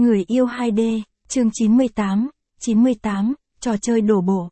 Người yêu 2D, chương 98, trò chơi đổ bộ.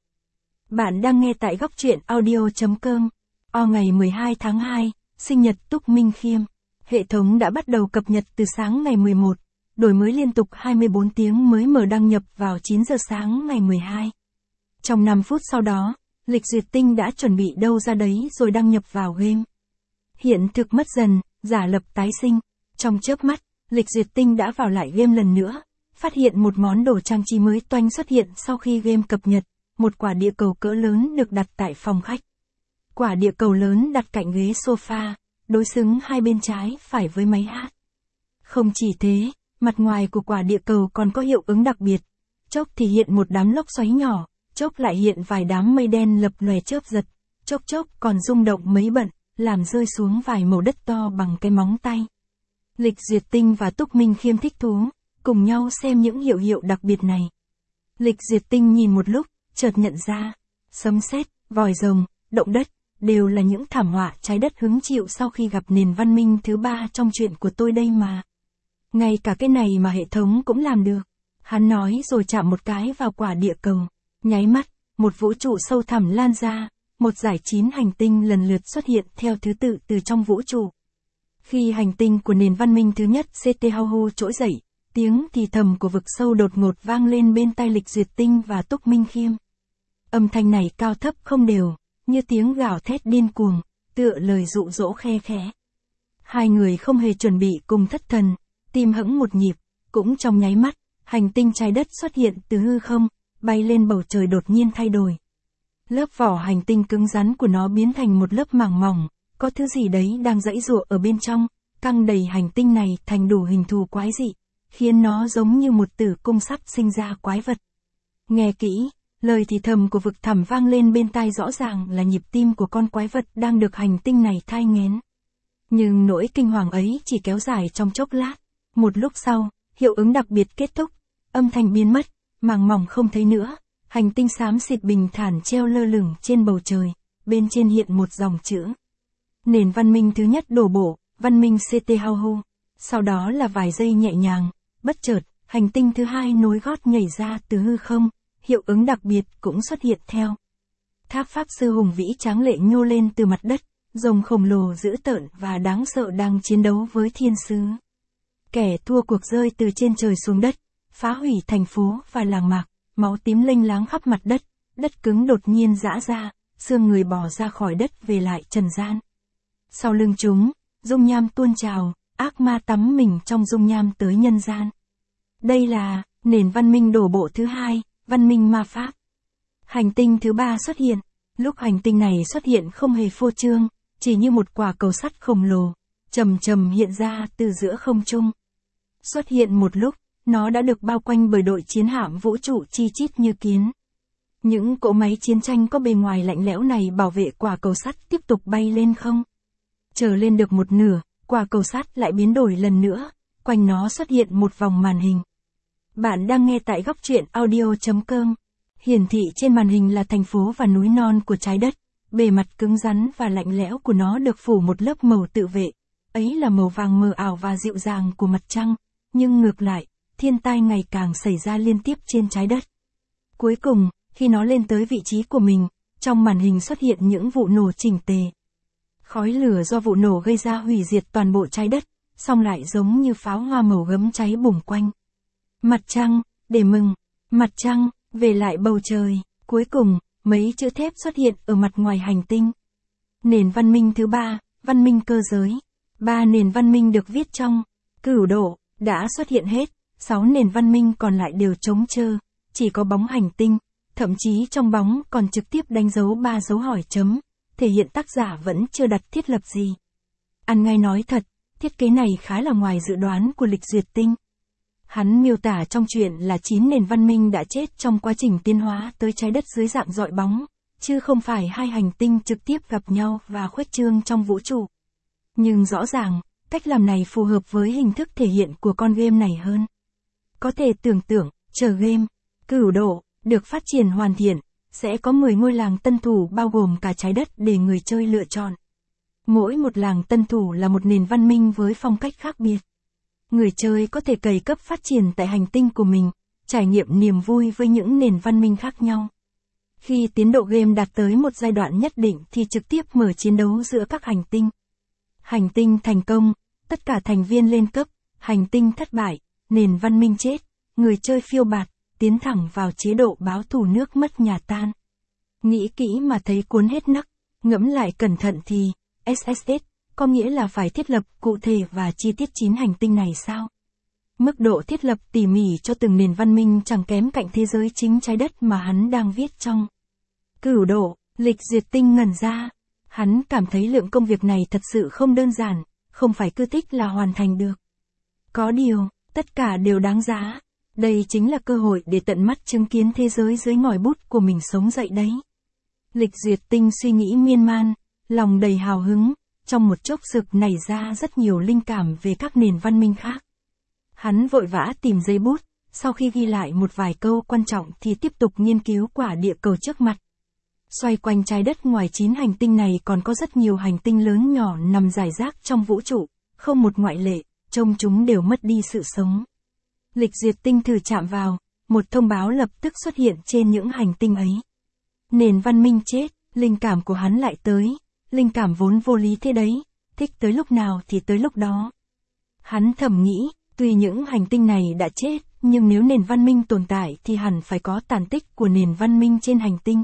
Bạn đang nghe tại góc truyện audio.com. Ngày 12 tháng 2, sinh nhật Túc Minh Khiêm. Hệ thống đã bắt đầu cập nhật từ sáng ngày 11, đổi mới liên tục 24 tiếng mới mở đăng nhập vào 9 giờ sáng ngày 12. Trong 5 phút sau đó, lịch duyệt tinh đã chuẩn bị đâu ra đấy rồi đăng nhập vào game. Hiện thực mất dần, giả lập tái sinh. Trong chớp mắt, lịch duyệt tinh đã vào lại game lần nữa, phát hiện một món đồ trang trí mới toanh xuất hiện sau khi game cập nhật, một quả địa cầu cỡ lớn được đặt tại phòng khách. Quả địa cầu lớn đặt cạnh ghế sofa, đối xứng hai bên trái phải với máy hát. Không chỉ thế, mặt ngoài của quả địa cầu còn có hiệu ứng đặc biệt, chốc thì hiện một đám lốc xoáy nhỏ, chốc lại hiện vài đám mây đen lập lòe chớp giật, chốc còn rung động mấy bận, làm rơi xuống vài mẩu đất to bằng cái móng tay. Lịch duyệt tinh và Túc Minh Khiêm thích thú, cùng nhau xem những hiệu đặc biệt này. Lịch duyệt tinh nhìn một lúc, chợt nhận ra, sấm sét, vòi rồng, động đất, đều là những thảm họa trái đất hứng chịu sau khi gặp nền văn minh thứ 3 trong chuyện của tôi đây mà. Ngay cả cái này mà hệ thống cũng làm được. Hắn nói rồi chạm một cái vào quả địa cầu. Nháy mắt, một vũ trụ sâu thẳm lan ra, một dải 9 hành tinh lần lượt xuất hiện theo thứ tự từ trong vũ trụ. Khi hành tinh của nền văn minh thứ nhất Cthulhu trỗi dậy, tiếng thì thầm của vực sâu đột ngột vang lên bên tai lịch duyệt tinh và Túc Minh Khiêm. Âm thanh này cao thấp không đều, như tiếng gào thét điên cuồng, tựa lời dụ dỗ khe khẽ. Hai người không hề chuẩn bị cùng thất thần, tim hững một nhịp, cũng trong nháy mắt, hành tinh trái đất xuất hiện từ hư không, bay lên bầu trời đột nhiên thay đổi. Lớp vỏ hành tinh cứng rắn của nó biến thành một lớp màng mỏng, có thứ gì đấy đang giãy giụa ở bên trong, căng đầy hành tinh này thành đủ hình thù quái dị, khiến nó giống như một tử cung sắp sinh ra quái vật. Nghe kỹ, lời thì thầm của vực thẳm vang lên bên tai rõ ràng là nhịp tim của con quái vật đang được hành tinh này thai nghén. Nhưng nỗi kinh hoàng ấy chỉ kéo dài trong chốc lát. Một lúc sau, hiệu ứng đặc biệt kết thúc, âm thanh biến mất, màng mỏng không thấy nữa, hành tinh xám xịt bình thản treo lơ lửng trên bầu trời, bên trên hiện một dòng chữ. Nền văn minh thứ nhất đổ bộ, văn minh Cthulhu. Sau đó là vài giây nhẹ nhàng, bất chợt, hành tinh thứ hai nối gót nhảy ra từ hư không, hiệu ứng đặc biệt cũng xuất hiện theo. Tháp pháp sư hùng vĩ tráng lệ nhô lên từ mặt đất, rồng khổng lồ dữ tợn và đáng sợ đang chiến đấu với thiên sứ. Kẻ thua cuộc rơi từ trên trời xuống đất, phá hủy thành phố và làng mạc, máu tím lênh láng khắp mặt đất, đất cứng đột nhiên giã ra, xương người bò ra khỏi đất về lại trần gian. Sau lưng chúng, dung nham tuôn trào, ác ma tắm mình trong dung nham tới nhân gian. Đây là nền văn minh đổ bộ thứ hai, văn minh ma pháp. Hành tinh thứ 3 xuất hiện. Lúc hành tinh này xuất hiện không hề phô trương, chỉ như một quả cầu sắt khổng lồ, chầm hiện ra từ giữa không trung. Xuất hiện một lúc, nó đã được bao quanh bởi đội chiến hạm vũ trụ chi chít như kiến. Những cỗ máy chiến tranh có bề ngoài lạnh lẽo này bảo vệ quả cầu sắt tiếp tục bay lên không. Trở lên được một nửa, quả cầu sắt lại biến đổi lần nữa, quanh nó xuất hiện một vòng màn hình. Bạn đang nghe tại góc truyện audio.com. Hiển thị trên màn hình là thành phố và núi non của trái đất, bề mặt cứng rắn và lạnh lẽo của nó được phủ một lớp màu tự vệ. Ấy là màu vàng mờ ảo và dịu dàng của mặt trăng, nhưng ngược lại, thiên tai ngày càng xảy ra liên tiếp trên trái đất. Cuối cùng, khi nó lên tới vị trí của mình, trong màn hình xuất hiện những vụ nổ chỉnh tề. Khói lửa do vụ nổ gây ra hủy diệt toàn bộ trái đất, song lại giống như pháo hoa màu gấm cháy bùng quanh. Mặt trăng, để mừng, mặt trăng, về lại bầu trời. Cuối cùng, mấy chữ thép xuất hiện ở mặt ngoài hành tinh. Nền văn minh thứ 3, văn minh cơ giới. 3 nền văn minh được viết trong cửu độ, đã xuất hiện hết, 6 nền văn minh còn lại đều trống trơ, chỉ có bóng hành tinh, thậm chí trong bóng còn trực tiếp đánh dấu 3 dấu hỏi chấm, thể hiện tác giả vẫn chưa đặt thiết lập gì. Ăn ngay nói thật, thiết kế này khá là ngoài dự đoán của lịch duyệt tinh. Hắn miêu tả trong chuyện là 9 nền văn minh đã chết trong quá trình tiến hóa tới trái đất dưới dạng dọi bóng, chứ không phải hai hành tinh trực tiếp gặp nhau và khuếch trương trong vũ trụ. Nhưng rõ ràng, cách làm này phù hợp với hình thức thể hiện của con game này hơn. Có thể tưởng tượng, chờ game, cửu độ, được phát triển hoàn thiện, sẽ có 10 ngôi làng tân thủ bao gồm cả trái đất để người chơi lựa chọn. Mỗi một làng tân thủ là một nền văn minh với phong cách khác biệt. người chơi có thể cày cấp phát triển tại hành tinh của mình, trải nghiệm niềm vui với những nền văn minh khác nhau. Khi tiến độ game đạt tới một giai đoạn nhất định thì trực tiếp mở chiến đấu giữa các hành tinh. Hành tinh thành công, tất cả thành viên lên cấp, hành tinh thất bại, nền văn minh chết, người chơi phiêu bạt, tiến thẳng vào chế độ báo thù nước mất nhà tan. Nghĩ kỹ mà thấy cuốn hết nấc, ngẫm lại cẩn thận thì, SSS, có nghĩa là phải thiết lập cụ thể và chi tiết 9 hành tinh này sao? Mức độ thiết lập tỉ mỉ cho từng nền văn minh chẳng kém cạnh thế giới chính trái đất mà hắn đang viết trong Cửu Độ, Lịch Duyệt Tinh ngẩn ra. Hắn cảm thấy lượng công việc này thật sự không đơn giản, không phải cứ thích là hoàn thành được. Có điều, tất cả đều đáng giá. Đây chính là cơ hội để tận mắt chứng kiến thế giới dưới ngòi bút của mình sống dậy đấy. Lịch Duyệt Tinh suy nghĩ miên man, lòng đầy hào hứng, trong một chốc sực nảy ra rất nhiều linh cảm về các nền văn minh khác. Hắn vội vã tìm giấy bút, sau khi ghi lại một vài câu quan trọng thì tiếp tục nghiên cứu quả địa cầu trước mặt. Xoay quanh trái đất ngoài 9 hành tinh này còn có rất nhiều hành tinh lớn nhỏ nằm rải rác trong vũ trụ, không một ngoại lệ, trông chúng đều mất đi sự sống. Lịch Duyệt Tinh thử chạm vào, một thông báo lập tức xuất hiện trên những hành tinh ấy. Nền văn minh chết, linh cảm của hắn lại tới, linh cảm vốn vô lý thế đấy, thích tới lúc nào thì tới lúc đó. Hắn thầm nghĩ, tuy những hành tinh này đã chết, nhưng nếu nền văn minh tồn tại thì hẳn phải có tàn tích của nền văn minh trên hành tinh.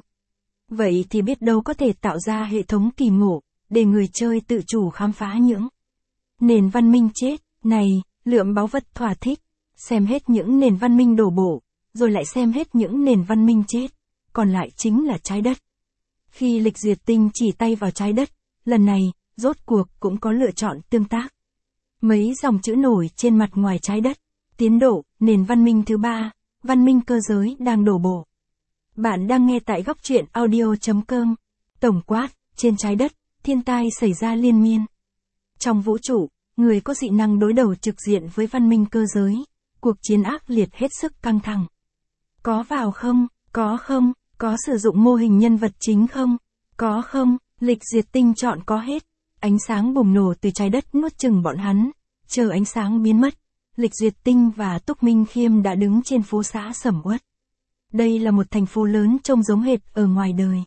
Vậy thì biết đâu có thể tạo ra hệ thống kỳ ngộ, để người chơi tự chủ khám phá những nền văn minh chết, này, lượm báu vật thỏa thích, xem hết những nền văn minh đổ bộ, rồi lại xem hết những nền văn minh chết, còn lại chính là trái đất. Khi Lịch Duyệt Tinh chỉ tay vào trái đất, lần này, rốt cuộc cũng có lựa chọn tương tác. Mấy dòng chữ nổi trên mặt ngoài trái đất, tiến độ, nền văn minh thứ 3, văn minh cơ giới đang đổ bộ. Bạn đang nghe tại góc truyện audio.com. Tổng quát, trên trái đất, thiên tai xảy ra liên miên. Trong vũ trụ, người có dị năng đối đầu trực diện với văn minh cơ giới, cuộc chiến ác liệt hết sức căng thẳng. Có vào không? Có không? Có sử dụng mô hình nhân vật chính không? Có không? Lịch Duyệt Tinh chọn có hết. Ánh sáng bùng nổ từ trái đất nuốt chửng bọn hắn, chờ ánh sáng biến mất. Lịch Duyệt Tinh và Túc Minh Khiêm đã đứng trên phố xã sầm uất. Đây là một thành phố lớn trông giống hệt ở ngoài đời.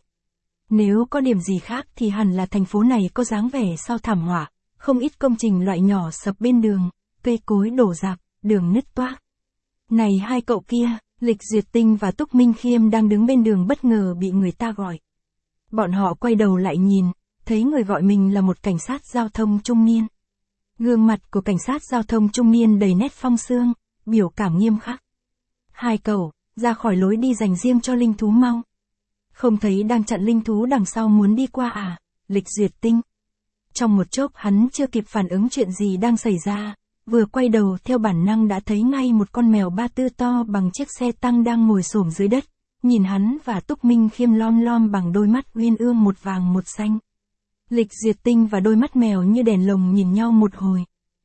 Nếu có điểm gì khác thì hẳn là thành phố này có dáng vẻ sau thảm họa, không ít công trình loại nhỏ sập bên đường, cây cối đổ rạp, đường nứt toác. Này hai cậu kia, Lịch Duyệt Tinh và Túc Minh Khiêm đang đứng bên đường bất ngờ bị người ta gọi. Bọn họ quay đầu lại nhìn, thấy người gọi mình là một cảnh sát giao thông trung niên. Gương mặt của cảnh sát giao thông trung niên đầy nét phong sương, biểu cảm nghiêm khắc. Hai cậu, ra khỏi lối đi dành riêng cho linh thú mau. Không thấy đang chặn linh thú đằng sau muốn đi qua à, Lịch Duyệt Tinh. Trong một chốc hắn chưa kịp phản ứng chuyện gì đang xảy ra, vừa quay đầu theo bản năng đã thấy ngay một con mèo ba tư to bằng chiếc xe tăng đang ngồi xổm dưới đất, nhìn hắn và Túc Minh Khiêm lom lom bằng đôi mắt uyên ương một vàng một xanh. Lịch Duyệt Tinh và đôi mắt mèo như đèn lồng nhìn nhau một hồi.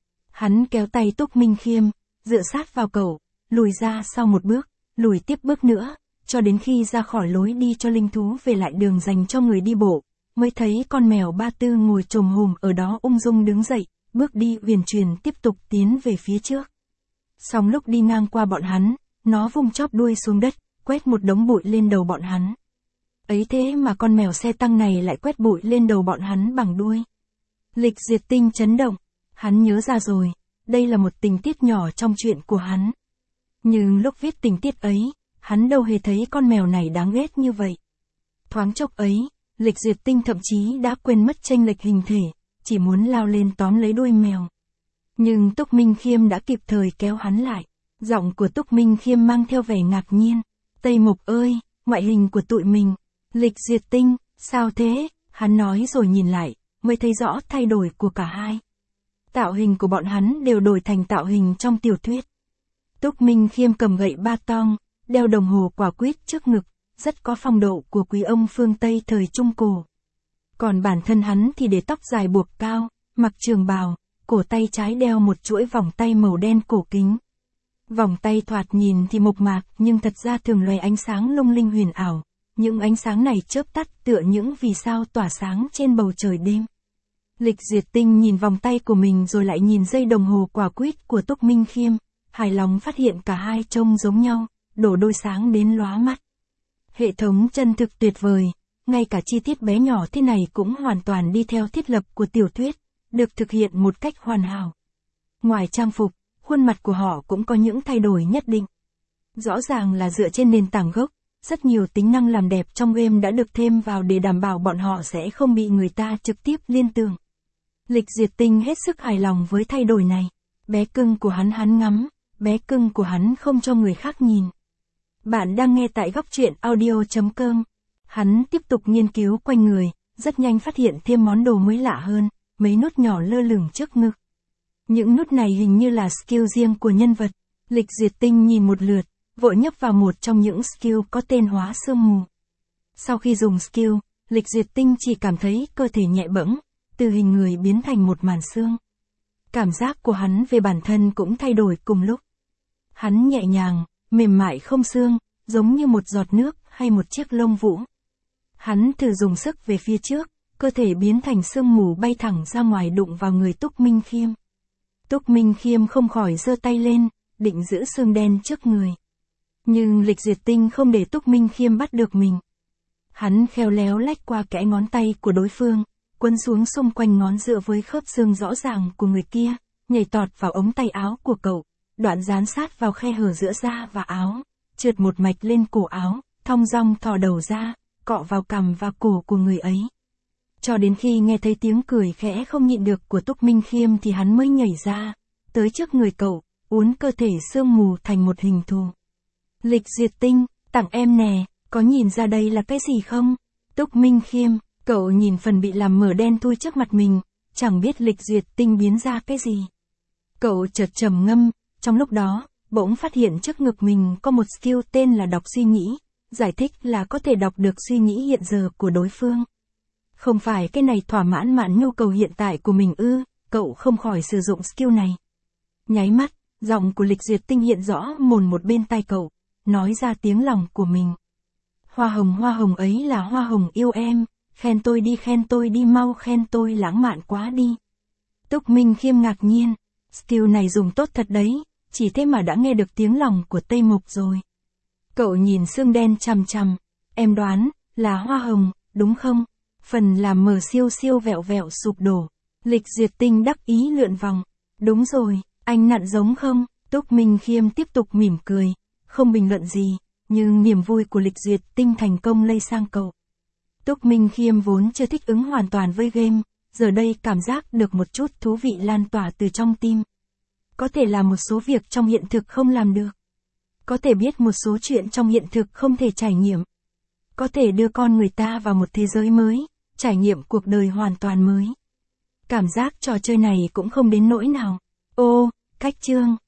Hắn kéo tay Túc Minh Khiêm, dựa sát vào cậu, lùi ra sau một bước, lùi tiếp bước nữa, cho đến khi ra khỏi lối đi cho linh thú về lại đường dành cho người đi bộ, mới thấy con mèo ba tư ngồi chồm hùm ở đó ung dung đứng dậy, bước đi uyển chuyển tiếp tục tiến về phía trước. Xong lúc đi ngang qua bọn hắn, nó vung chóp đuôi xuống đất, quét một đống bụi lên đầu bọn hắn. Ấy thế mà con mèo xe tăng này lại quét bụi lên đầu bọn hắn bằng đuôi. Lịch Duyệt Tinh chấn động, hắn nhớ ra rồi, đây là một tình tiết nhỏ trong chuyện của hắn. Nhưng lúc viết tình tiết ấy, hắn đâu hề thấy con mèo này đáng ghét như vậy. Thoáng chốc ấy, Lịch Duyệt Tinh thậm chí đã quên mất chênh lệch hình thể, chỉ muốn lao lên tóm lấy đuôi mèo. Nhưng Túc Minh Khiêm đã kịp thời kéo hắn lại. Giọng của Túc Minh Khiêm mang theo vẻ ngạc nhiên. Tây Mục ơi, ngoại hình của tụi mình. Lịch Duyệt Tinh, sao thế? Hắn nói rồi nhìn lại, mới thấy rõ thay đổi của cả hai. Tạo hình của bọn hắn đều đổi thành tạo hình trong tiểu thuyết. Túc Minh Khiêm cầm gậy ba tong, đeo đồng hồ quả quýt trước ngực, rất có phong độ của quý ông phương Tây thời Trung Cổ. Còn bản thân hắn thì để tóc dài buộc cao, mặc trường bào, cổ tay trái đeo một chuỗi vòng tay màu đen cổ kính. Vòng tay thoạt nhìn thì mộc mạc nhưng thật ra thường loé ánh sáng lung linh huyền ảo, những ánh sáng này chớp tắt tựa những vì sao tỏa sáng trên bầu trời đêm. Lịch Duyệt Tinh nhìn vòng tay của mình rồi lại nhìn dây đồng hồ quả quýt của Túc Minh Khiêm, hài lòng phát hiện cả hai trông giống nhau, đổ đôi sáng đến lóa mắt. Hệ thống chân thực tuyệt vời, ngay cả chi tiết bé nhỏ thế này cũng hoàn toàn đi theo thiết lập của tiểu thuyết, được thực hiện một cách hoàn hảo. Ngoài trang phục, khuôn mặt của họ cũng có những thay đổi nhất định. Rõ ràng là dựa trên nền tảng gốc, rất nhiều tính năng làm đẹp trong game đã được thêm vào để đảm bảo bọn họ sẽ không bị người ta trực tiếp liên tưởng. Lịch Duyệt Tinh hết sức hài lòng với thay đổi này. Bé cưng của hắn ngắm, bé cưng của hắn không cho người khác nhìn. Bạn đang nghe tại góc truyện audio.com. Hắn tiếp tục nghiên cứu quanh người, rất nhanh phát hiện thêm món đồ mới lạ hơn, mấy nút nhỏ lơ lửng trước ngực. Những nút này hình như là skill riêng của nhân vật. Lịch Duyệt Tinh nhìn một lượt, vội nhấp vào một trong những skill có tên hóa sương mù. Sau khi dùng skill, Lịch Duyệt Tinh chỉ cảm thấy cơ thể nhẹ bẫng, từ hình người biến thành một màn sương. Cảm giác của hắn về bản thân cũng thay đổi cùng lúc. Hắn nhẹ nhàng, mềm mại không xương, giống như một giọt nước hay một chiếc lông vũ. Hắn thử dùng sức về phía trước, cơ thể biến thành sương mù bay thẳng ra ngoài đụng vào người Túc Minh Khiêm. Túc Minh Khiêm không khỏi giơ tay lên, định giữ xương đen trước người. Nhưng Lịch Duyệt Tinh không để Túc Minh Khiêm bắt được mình. Hắn khéo léo lách qua kẽ ngón tay của đối phương, quấn xuống xung quanh ngón giữa với khớp xương rõ ràng của người kia, nhảy tọt vào ống tay áo của cậu, đoạn dán sát vào khe hở giữa da và áo, trượt một mạch lên cổ áo, thong dong thò đầu ra, cọ vào cằm và cổ của người ấy. Cho đến khi nghe thấy tiếng cười khẽ không nhịn được của Túc Minh Khiêm thì hắn mới nhảy ra, tới trước người cậu, uốn cơ thể sương mù thành một hình thù. Lịch Duyệt Tinh, tặng em nè, có nhìn ra đây là cái gì không? Túc Minh Khiêm, cậu nhìn phần bị làm mờ đen thui trước mặt mình, chẳng biết Lịch Duyệt Tinh biến ra cái gì. Cậu chợt trầm ngâm, trong lúc đó, bỗng phát hiện trước ngực mình có một skill tên là đọc suy nghĩ, giải thích là có thể đọc được suy nghĩ hiện giờ của đối phương. Không phải cái này thỏa mãn nhu cầu hiện tại của mình ư? Cậu không khỏi sử dụng skill này. Nháy mắt, giọng của Lịch Duyệt Tinh hiện rõ mồn một bên tai cậu, nói ra tiếng lòng của mình. Hoa hồng ấy là hoa hồng yêu em, khen tôi đi mau khen tôi lãng mạn quá đi. Túc Minh Khiêm ngạc nhiên, skill này dùng tốt thật đấy, chỉ thế mà đã nghe được tiếng lòng của Tây Mục rồi. Cậu nhìn xương đen chằm chằm, em đoán, là hoa hồng, đúng không? Phần làm mờ siêu vẹo vẹo sụp đổ. Lịch Duyệt Tinh đắc ý lượn vòng. Đúng rồi, anh nặn giống không? Túc Minh Khiêm tiếp tục mỉm cười, không bình luận gì, nhưng niềm vui của Lịch Duyệt Tinh thành công lây sang cậu. Túc Minh Khiêm vốn chưa thích ứng hoàn toàn với game, giờ đây cảm giác được một chút thú vị lan tỏa từ trong tim. Có thể làm một số việc trong hiện thực không làm được. Có thể biết một số chuyện trong hiện thực không thể trải nghiệm. Có thể đưa con người ta vào một thế giới mới, trải nghiệm cuộc đời hoàn toàn mới. Cảm giác trò chơi này cũng không đến nỗi nào. Ô, cách chương.